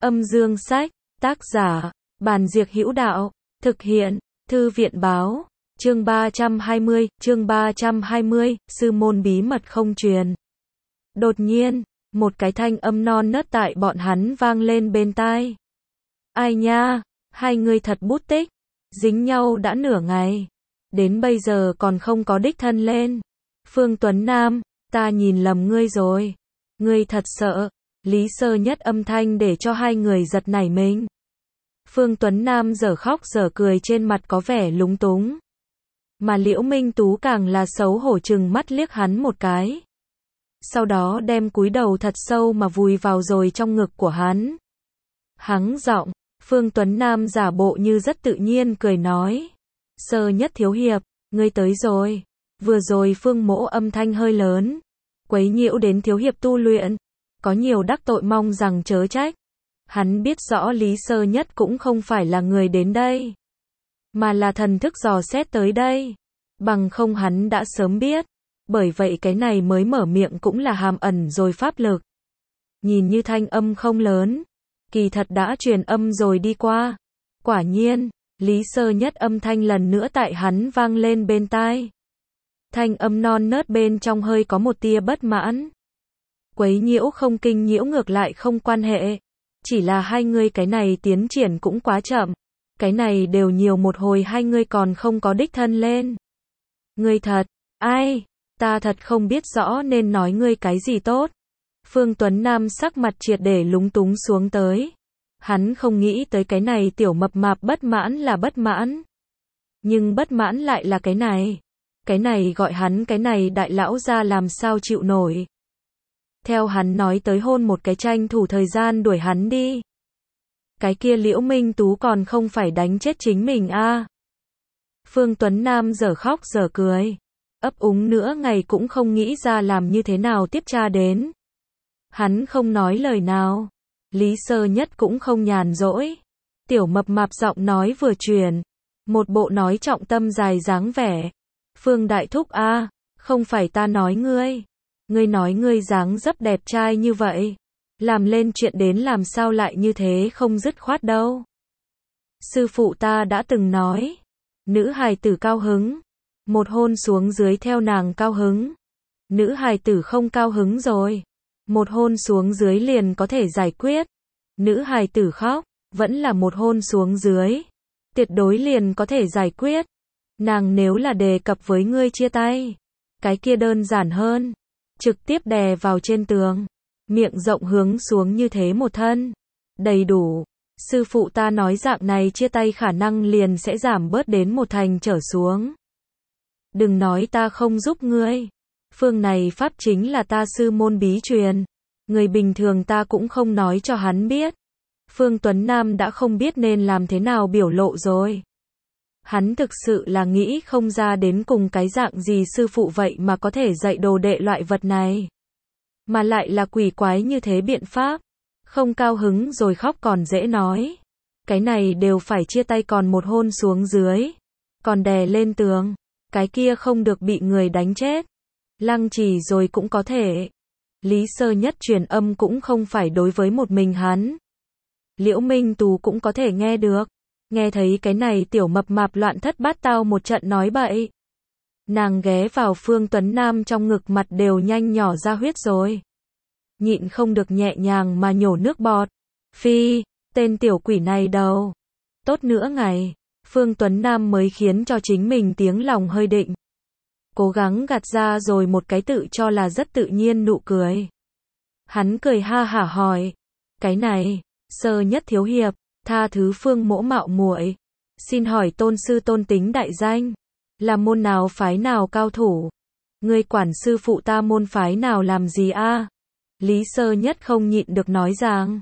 Âm dương sách, tác giả, Bàn Diệc Hữu Đạo, thực hiện, Thư viện báo, chương 320, sư môn bí mật không truyền. Đột nhiên, một cái thanh âm non nớt tại bọn hắn vang lên bên tai. Ai nha, hai người thật bút tích, dính nhau đã nửa ngày, đến bây giờ còn không có đích thân lên. Phương Tuấn Nam, ta nhìn lầm ngươi rồi, ngươi thật sợ. Lý Sơ Nhất âm thanh để cho hai người giật nảy mình. Phương Tuấn Nam dở khóc dở cười, trên mặt có vẻ lúng túng. Mà Liễu Minh Tú càng là xấu hổ trừng mắt liếc hắn một cái. Sau đó đem cúi đầu thật sâu mà vùi vào rồi trong ngực của hắn. Hắng giọng, Phương Tuấn Nam giả bộ như rất tự nhiên cười nói. Sơ Nhất thiếu hiệp, ngươi tới rồi. Vừa rồi Phương Mỗ âm thanh hơi lớn, quấy nhiễu đến thiếu hiệp tu luyện. Có nhiều đắc tội mong rằng chớ trách. Hắn biết rõ Lý Sơ Nhất cũng không phải là người đến đây, mà là thần thức dò xét tới đây. Bằng không hắn đã sớm biết. Bởi vậy cái này mới mở miệng cũng là hàm ẩn rồi pháp lực. Nhìn như thanh âm không lớn, kỳ thật đã truyền âm rồi đi qua. Quả nhiên, Lý Sơ Nhất âm thanh lần nữa tại hắn vang lên bên tai. Thanh âm non nớt bên trong hơi có một tia bất mãn. Quấy nhiễu không kinh nhiễu ngược lại không quan hệ. Chỉ là hai người cái này tiến triển cũng quá chậm. Cái này đều nhiều một hồi hai người còn không có đích thân lên. Ngươi thật, ai, ta thật không biết rõ nên nói ngươi cái gì tốt. Phương Tuấn Nam sắc mặt triệt để lúng túng xuống tới. Hắn không nghĩ tới cái này tiểu mập mạp bất mãn là bất mãn. Nhưng bất mãn lại là cái này. Cái này gọi hắn cái này đại lão ra làm sao chịu nổi. Theo hắn nói tới hôn một cái tranh thủ thời gian đuổi hắn đi. Cái kia Liễu Minh Tú còn không phải đánh chết chính mình a. Phương Tuấn Nam dở khóc dở cười. Ấp úng nữa ngày cũng không nghĩ ra làm như thế nào tiếp tra đến. Hắn không nói lời nào. Lý Sơ Nhất cũng không nhàn rỗi. Tiểu mập mạp giọng nói vừa truyền. Một bộ nói trọng tâm dài dáng vẻ. Phương Đại Thúc a, không phải ta nói ngươi. Ngươi nói ngươi dáng dấp đẹp trai như vậy. Làm lên chuyện đến làm sao lại như thế không dứt khoát đâu. Sư phụ ta đã từng nói. Nữ hài tử cao hứng. Một hôn xuống dưới theo nàng cao hứng. Nữ hài tử không cao hứng rồi. Một hôn xuống dưới liền có thể giải quyết. Nữ hài tử khóc. Vẫn là một hôn xuống dưới. Tuyệt đối liền có thể giải quyết. Nàng nếu là đề cập với ngươi chia tay. Cái kia đơn giản hơn. Trực tiếp đè vào trên tường. Miệng rộng hướng xuống như thế một thân. Đầy đủ. Sư phụ ta nói dạng này chia tay khả năng liền sẽ giảm bớt đến 1/2 trở xuống. Đừng nói ta không giúp ngươi. Phương này pháp chính là ta sư môn bí truyền. Người bình thường ta cũng không nói cho hắn biết. Phương Tuấn Nam đã không biết nên làm thế nào biểu lộ rồi. Hắn thực sự là nghĩ không ra đến cùng cái dạng gì sư phụ vậy mà có thể dạy đồ đệ loại vật này. Mà lại là quỷ quái như thế biện pháp. Không cao hứng rồi khóc còn dễ nói. Cái này đều phải chia tay còn một hôn xuống dưới. Còn đè lên tường. Cái kia không được bị người đánh chết. Lăng trì rồi cũng có thể. Lý Sơ Nhất truyền âm cũng không phải đối với một mình hắn. Liễu Minh Tú cũng có thể nghe được. Nghe thấy cái này tiểu mập mạp loạn thất bát tao một trận nói bậy. Nàng ghé vào Phương Tuấn Nam trong ngực, mặt đều nhanh nhỏ ra huyết rồi. Nhịn không được nhẹ nhàng mà nhổ nước bọt. Phi, tên tiểu quỷ này đâu. Tốt nữa ngày, Phương Tuấn Nam mới khiến cho chính mình tiếng lòng hơi định. Cố gắng gạt ra rồi một cái tự cho là rất tự nhiên nụ cười. Hắn cười ha hả hỏi. Cái này, Sơ Nhất thiếu hiệp, tha thứ Phương Mỗ mạo muội. Xin hỏi tôn sư tôn tính đại danh. Là môn nào phái nào cao thủ. Ngươi quản sư phụ ta môn phái nào làm gì a? Lý Sơ Nhất không nhịn được nói rằng.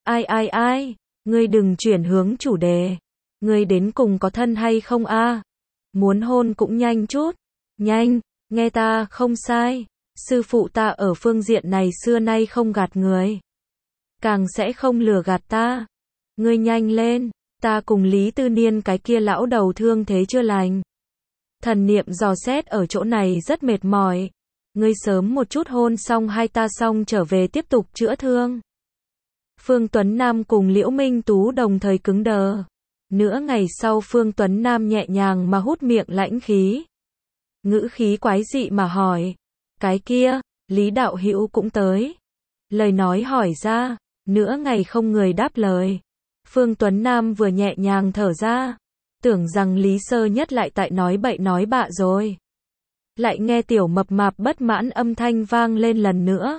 Ai, ngươi đừng chuyển hướng chủ đề. Ngươi đến cùng có thân hay không a? Muốn hôn cũng nhanh chút. Nhanh, nghe ta không sai. Sư phụ ta ở phương diện này xưa nay không gạt người. Càng sẽ không lừa gạt ta. Ngươi nhanh lên, ta cùng Lý Tư Niên cái kia lão đầu thương thế chưa lành. Thần niệm dò xét ở chỗ này rất mệt mỏi. Ngươi sớm một chút hôn xong hai ta xong trở về tiếp tục chữa thương. Phương Tuấn Nam cùng Liễu Minh Tú đồng thời cứng đờ. Nửa ngày sau Phương Tuấn Nam nhẹ nhàng mà hút miệng lãnh khí. Ngữ khí quái dị mà hỏi. Cái kia, Lý đạo hữu cũng tới. Lời nói hỏi ra, nửa ngày không người đáp lời. Phương Tuấn Nam vừa nhẹ nhàng thở ra. Tưởng rằng Lý Sơ Nhất lại tại nói bậy nói bạ rồi. Lại nghe tiểu mập mạp bất mãn âm thanh vang lên lần nữa.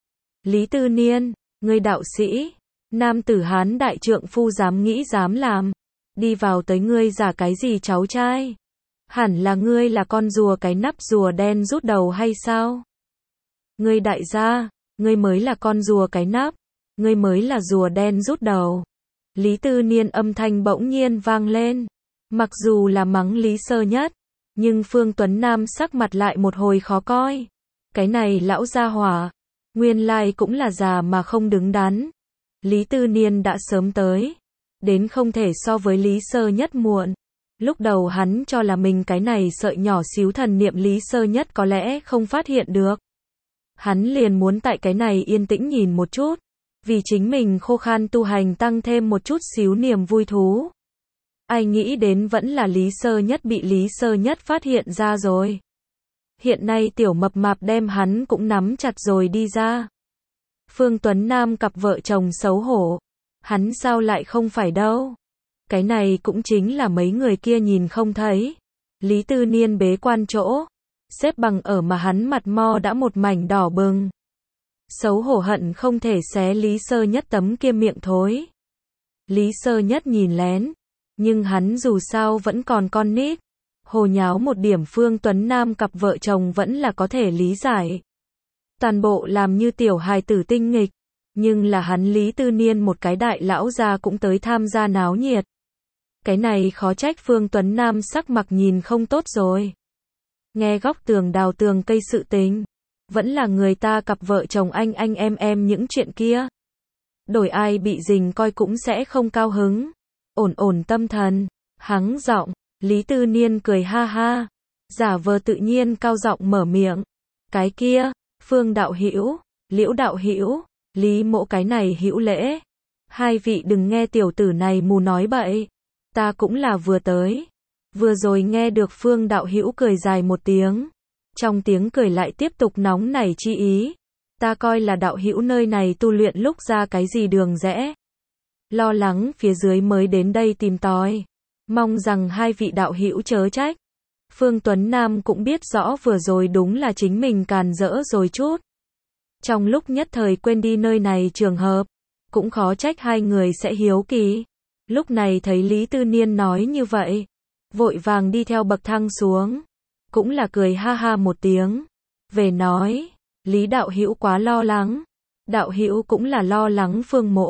Lý Tư Niên, ngươi đạo sĩ, nam tử Hán đại trượng phu dám nghĩ dám làm. Đi vào tới ngươi giả cái gì cháu trai? Hẳn là ngươi là con rùa cái nắp rùa đen rút đầu hay sao? Ngươi đại gia, ngươi mới là con rùa cái nắp, ngươi mới là rùa đen rút đầu. Lý Tư Niên âm thanh bỗng nhiên vang lên. Mặc dù là mắng Lý Sơ Nhất, nhưng Phương Tuấn Nam sắc mặt lại một hồi khó coi. Cái này lão gia hỏa, nguyên lai cũng là già mà không đứng đắn. Lý Tư Niên đã sớm tới, đến không thể so với Lý Sơ Nhất muộn. Lúc đầu hắn cho là mình cái này sợi nhỏ xíu thần niệm Lý Sơ Nhất có lẽ không phát hiện được. Hắn liền muốn tại cái này yên tĩnh nhìn một chút, vì chính mình khô khan tu hành tăng thêm một chút xíu niềm vui thú. Ai nghĩ đến vẫn là Lý Sơ Nhất bị Lý Sơ Nhất phát hiện ra rồi. Hiện nay tiểu mập mạp đem hắn cũng nắm chặt rồi đi ra. Phương Tuấn Nam cặp vợ chồng xấu hổ. Hắn sao lại không phải đâu. Cái này cũng chính là mấy người kia nhìn không thấy. Lý Tư Niên bế quan chỗ, xếp bằng ở mà hắn mặt mo đã một mảnh đỏ bừng. Xấu hổ hận không thể xé Lý Sơ Nhất tấm kia miệng thối. Lý Sơ Nhất nhìn lén, nhưng hắn dù sao vẫn còn con nít. Hồ nháo một điểm Phương Tuấn Nam cặp vợ chồng vẫn là có thể lý giải. Toàn bộ làm như tiểu hài tử tinh nghịch, nhưng là hắn Lý Tư Niên một cái đại lão già cũng tới tham gia náo nhiệt. Cái này khó trách Phương Tuấn Nam sắc mặt nhìn không tốt rồi. Nghe góc tường đào tường cây sự tình, vẫn là người ta cặp vợ chồng anh em những chuyện kia. Đổi ai bị dình coi cũng sẽ không cao hứng. Ổn tâm thần, hắng giọng, Lý Tư Niên cười ha ha, giả vờ tự nhiên cao giọng mở miệng. Cái kia, Phương đạo hữu, Liễu đạo hữu, Lý mỗ cái này hữu lễ. Hai vị đừng nghe tiểu tử này mù nói bậy. Ta cũng là vừa tới. Vừa rồi nghe được Phương đạo hữu cười dài một tiếng. Trong tiếng cười lại tiếp tục nóng nảy chi ý. Ta coi là đạo hữu nơi này tu luyện lúc ra cái gì đường rẽ. Lo lắng phía dưới mới đến đây tìm tòi. Mong rằng hai vị đạo hữu chớ trách. Phương Tuấn Nam cũng biết rõ vừa rồi đúng là chính mình càn rỡ rồi chút. Trong lúc nhất thời quên đi nơi này trường hợp, cũng khó trách hai người sẽ hiếu kỳ. Lúc này thấy Lý Tư Niên nói như vậy, vội vàng đi theo bậc thang xuống, cũng là cười ha ha một tiếng, về nói, Lý đạo hữu quá lo lắng, đạo hữu cũng là lo lắng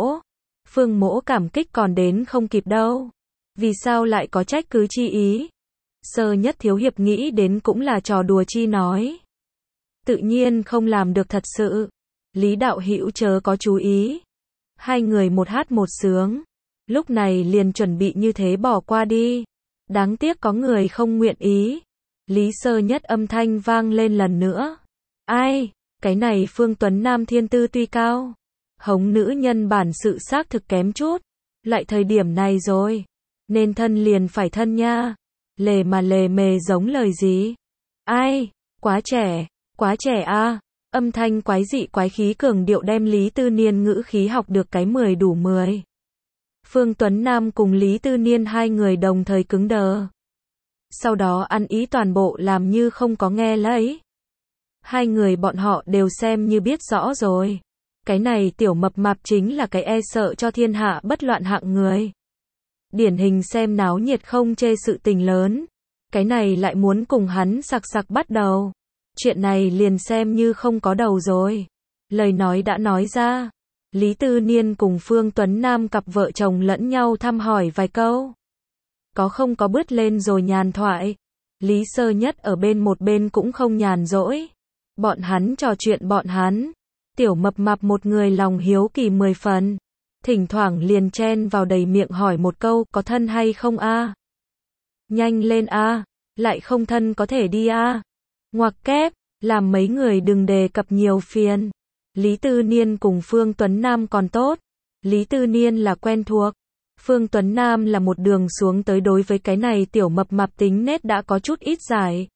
Phương mỗ cảm kích còn đến không kịp đâu, vì sao lại có trách cứ chi ý. Sơ Nhất thiếu hiệp nghĩ đến cũng là trò đùa chi nói, tự nhiên không làm được thật sự. Lý đạo hữu chớ có chú ý. Hai người một hát một sướng, lúc này liền chuẩn bị như thế bỏ qua đi. Đáng tiếc có người không nguyện ý. Lý Sơ Nhất âm thanh vang lên lần nữa. Ai, cái này Phương Tuấn Nam thiên tư tuy cao, hống nữ nhân bản sự xác thực kém chút. Lại thời điểm này rồi, nên thân liền phải thân nha. Lề mà lề mề giống lời gì? Ai, quá trẻ a. Âm thanh quái dị quái khí cường điệu đem Lý Tư Niên ngữ khí học được cái 10 đủ 10. Phương Tuấn Nam cùng Lý Tư Niên hai người đồng thời cứng đờ. Sau đó ăn ý toàn bộ làm như không có nghe lấy. Hai người bọn họ đều xem như biết rõ rồi. Cái này tiểu mập mạp chính là cái e sợ cho thiên hạ bất loạn hạng người. Điển hình xem náo nhiệt không chê sự tình lớn. Cái này lại muốn cùng hắn sặc bắt đầu. Chuyện này liền xem như không có đầu rồi. Lời nói đã nói ra. Lý Tư Niên cùng Phương Tuấn Nam cặp vợ chồng lẫn nhau thăm hỏi vài câu. Có không có bứt lên rồi nhàn thoại. Lý Sơ Nhất ở một bên cũng không nhàn rỗi. Bọn hắn trò chuyện bọn hắn. Tiểu mập mạp một người lòng hiếu kỳ 10 phần. Thỉnh thoảng liền chen vào đầy miệng hỏi một câu có thân hay không a? Nhanh lên a, lại không thân có thể đi a. Ngoặc kép, làm mấy người đừng đề cập nhiều phiền. Lý Tư Niên cùng Phương Tuấn Nam còn tốt. Lý Tư Niên là quen thuộc. Phương Tuấn Nam là một đường xuống tới, đối với cái này tiểu mập mạp tính nết đã có chút ít giải.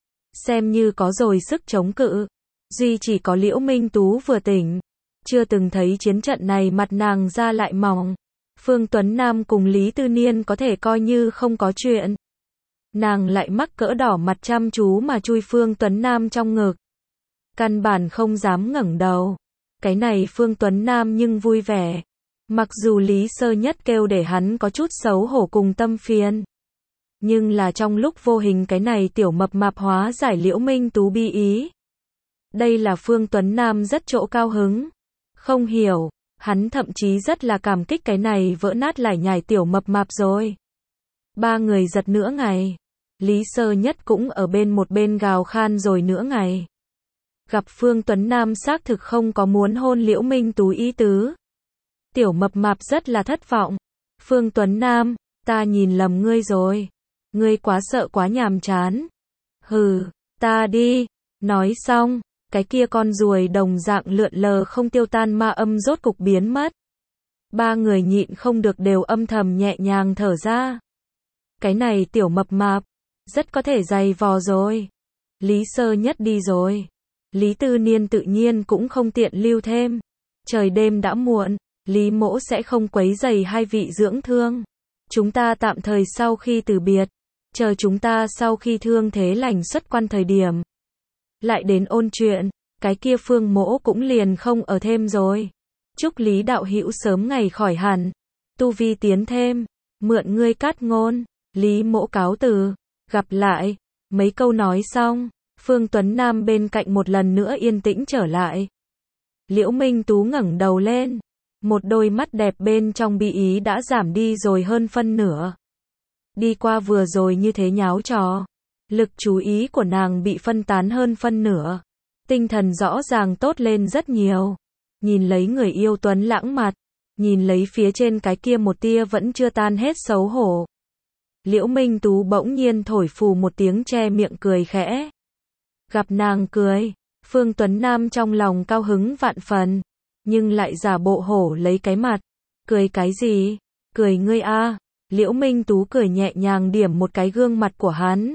Xem như có rồi sức chống cự. Duy chỉ có Liễu Minh Tú vừa tỉnh. Chưa từng thấy chiến trận này, mặt nàng ra lại mỏng. Phương Tuấn Nam cùng Lý Tư Niên có thể coi như không có chuyện. Nàng lại mắc cỡ đỏ mặt chăm chú mà chui Phương Tuấn Nam trong ngực. Căn bản không dám ngẩng đầu. Cái này Phương Tuấn Nam nhưng vui vẻ. Mặc dù Lý Sơ Nhất kêu để hắn có chút xấu hổ cùng tâm phiền. Nhưng là trong lúc vô hình cái này tiểu mập mạp hóa giải Liễu Minh Tú bi ý. Đây là Phương Tuấn Nam rất chỗ cao hứng. Không hiểu, hắn thậm chí rất là cảm kích cái này vỡ nát lải nhải tiểu mập mạp rồi. Ba người giật nửa ngày. Lý Sơ Nhất cũng ở một bên gào khan rồi nửa ngày. Gặp Phương Tuấn Nam xác thực không có muốn hôn Liễu Minh Tú ý tứ. Tiểu mập mạp rất là thất vọng. Phương Tuấn Nam, ta nhìn lầm ngươi rồi. Ngươi quá sợ quá nhàm chán. Hừ, ta đi. Nói xong, cái kia con ruồi đồng dạng lượn lờ không tiêu tan ma âm rốt cục biến mất. Ba người nhịn không được đều âm thầm nhẹ nhàng thở ra. Cái này tiểu mập mạp, rất có thể dày vò rồi. Lý Sơ Nhất đi rồi. Lý Tư Niên tự nhiên cũng không tiện lưu thêm. Trời đêm đã muộn, Lý Mỗ sẽ không quấy rầy hai vị dưỡng thương. Chúng ta tạm thời sau khi từ biệt, chờ chúng ta sau khi thương thế lành xuất quan thời điểm. Lại đến ôn chuyện, cái kia Phương Mỗ cũng liền không ở thêm rồi. Chúc Lý đạo hữu sớm ngày khỏi hẳn, tu vi tiến thêm, mượn ngươi cát ngôn. Lý Mỗ cáo từ, gặp lại. Mấy câu nói xong, Phương Tuấn Nam bên cạnh một lần nữa yên tĩnh trở lại. Liễu Minh Tú ngẩng đầu lên, một đôi mắt đẹp bên trong bi ý đã giảm đi rồi hơn phân nửa. Đi qua vừa rồi như thế nháo trò, lực chú ý của nàng bị phân tán hơn phân nửa. Tinh thần rõ ràng tốt lên rất nhiều. Nhìn lấy người yêu tuấn lãng mặt, nhìn lấy phía trên cái kia một tia vẫn chưa tan hết xấu hổ. Liễu Minh Tú bỗng nhiên thổi phù một tiếng, che miệng cười khẽ. Gặp nàng cười, Phương Tuấn Nam trong lòng cao hứng vạn phần, nhưng lại giả bộ hổ lấy cái mặt. Cười cái gì? Cười ngươi a. Liễu Minh Tú cười nhẹ nhàng điểm một cái gương mặt của hắn.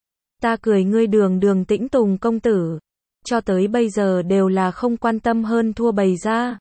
Ta cười ngươi đường đường Tĩnh Tùng công tử. Cho tới bây giờ đều là không quan tâm hơn thua bày ra.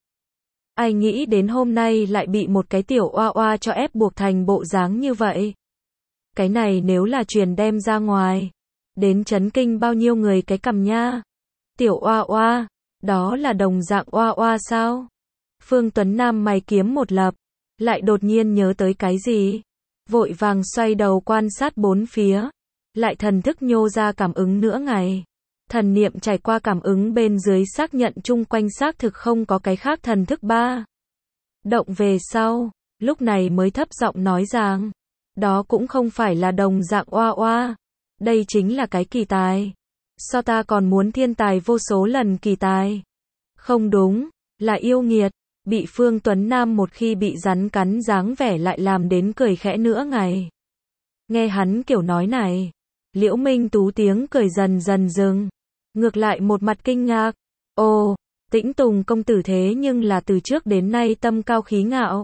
Ai nghĩ đến hôm nay lại bị một cái tiểu oa oa cho ép buộc thành bộ dáng như vậy. Cái này nếu là truyền đem ra ngoài, đến chấn kinh bao nhiêu người cái cằm nha. Tiểu oa oa, đó là đồng dạng oa oa sao? Phương Tuấn Nam mày kiếm một lập, lại đột nhiên nhớ tới cái gì. Vội vàng xoay đầu quan sát bốn phía, lại thần thức nhô ra cảm ứng nửa ngày. Thần niệm trải qua cảm ứng bên dưới xác nhận chung quanh xác thực không có cái khác thần thức ba động về sau, lúc này mới thấp giọng nói rằng, đó cũng không phải là đồng dạng oa oa, đây chính là cái kỳ tài. So ta còn muốn thiên tài vô số lần kỳ tài. Không đúng, là yêu nghiệt. Bị Phương Tuấn Nam một khi bị rắn cắn dáng vẻ lại làm đến cười khẽ nửa ngày. Nghe hắn kiểu nói này, Liễu Minh Tú tiếng cười dần dần dừng, ngược lại một mặt kinh ngạc. Ồ, Tĩnh Tùng công tử thế nhưng là từ trước đến nay tâm cao khí ngạo,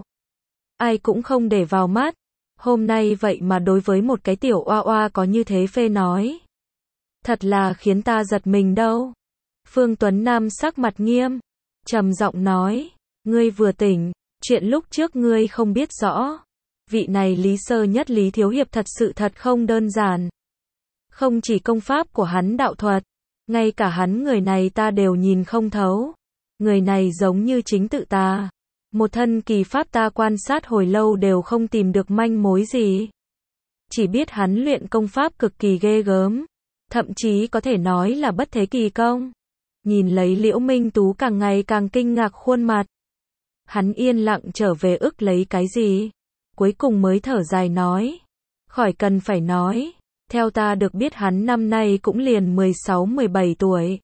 ai cũng không để vào mắt. Hôm nay vậy mà đối với một cái tiểu oa oa có như thế phê nói. Thật là khiến ta giật mình đâu. Phương Tuấn Nam sắc mặt nghiêm, trầm giọng nói, ngươi vừa tỉnh, chuyện lúc trước ngươi không biết rõ. Vị này Lý Sơ Nhất Lý Thiếu Hiệp thật sự thật không đơn giản. Không chỉ công pháp của hắn đạo thuật, ngay cả hắn người này ta đều nhìn không thấu. Người này giống như chính tự ta. Một thân kỳ pháp ta quan sát hồi lâu đều không tìm được manh mối gì. Chỉ biết hắn luyện công pháp cực kỳ ghê gớm. Thậm chí có thể nói là bất thế kỳ công. Nhìn lấy Liễu Minh Tú càng ngày càng kinh ngạc khuôn mặt. Hắn yên lặng trở về ức lấy cái gì. Cuối cùng mới thở dài nói. Khỏi cần phải nói. Theo ta được biết hắn năm nay cũng liền 16-17 tuổi.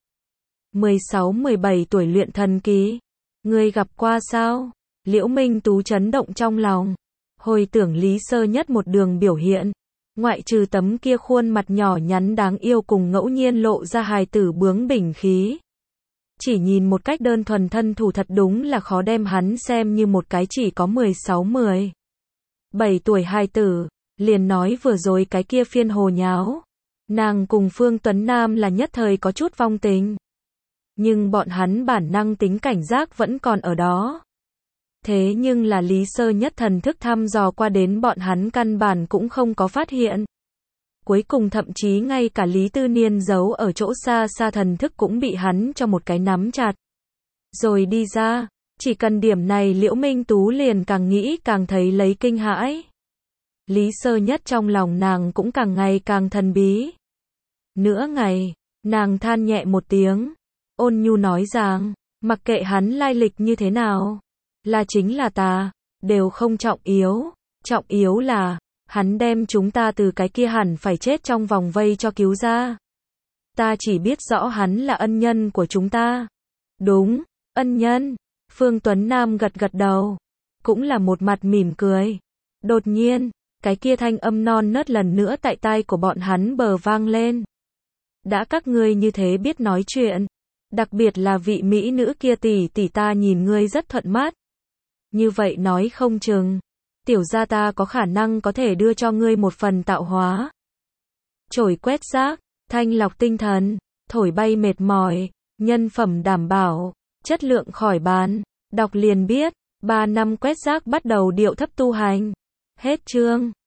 16-17 tuổi luyện thần kỳ. Ngươi gặp qua sao? Liễu Minh Tú chấn động trong lòng. Hồi tưởng Lý Sơ Nhất một đường biểu hiện. Ngoại trừ tấm kia khuôn mặt nhỏ nhắn đáng yêu cùng ngẫu nhiên lộ ra hài tử bướng bỉnh khí. chỉ nhìn một cách đơn thuần thân thủ thật đúng là khó đem hắn xem như một cái chỉ có 16-17 tuổi hài tử, liền nói vừa rồi cái kia phiên hồ nháo. Nàng cùng Phương Tuấn Nam là nhất thời có chút vong tình. Nhưng bọn hắn bản năng tính cảnh giác vẫn còn ở đó. Thế nhưng là Lý Sơ Nhất thần thức thăm dò qua đến bọn hắn căn bản cũng không có phát hiện. Cuối cùng thậm chí ngay cả Lý Tư Niên giấu ở chỗ xa xa thần thức cũng bị hắn cho một cái nắm chặt. Rồi đi ra, chỉ cần điểm này Liễu Minh Tú liền càng nghĩ càng thấy lấy kinh hãi. Lý Sơ Nhất trong lòng nàng cũng càng ngày càng thần bí. Nửa ngày, nàng than nhẹ một tiếng, ôn nhu nói rằng, mặc kệ hắn lai lịch như thế nào, là chính là ta, đều không trọng yếu là, hắn đem chúng ta từ cái kia hẳn phải chết trong vòng vây cho cứu ra. Ta chỉ biết rõ hắn là ân nhân của chúng ta. Đúng, ân nhân. Phương Tuấn Nam gật gật đầu, cũng là một mặt mỉm cười. Đột nhiên, cái kia thanh âm non nớt lần nữa tại tai của bọn hắn bờ vang lên. Đã các ngươi như thế biết nói chuyện, đặc biệt là vị mỹ nữ kia tỷ tỷ ta nhìn ngươi rất thuận mắt. Như vậy nói không chừng, tiểu gia ta có khả năng có thể đưa cho ngươi một phần tạo hóa. Chổi quét rác, thanh lọc tinh thần, thổi bay mệt mỏi, nhân phẩm đảm bảo, chất lượng khỏi bàn, đọc liền biết, 3 năm quét rác bắt đầu điệu thấp tu hành. Hết chương.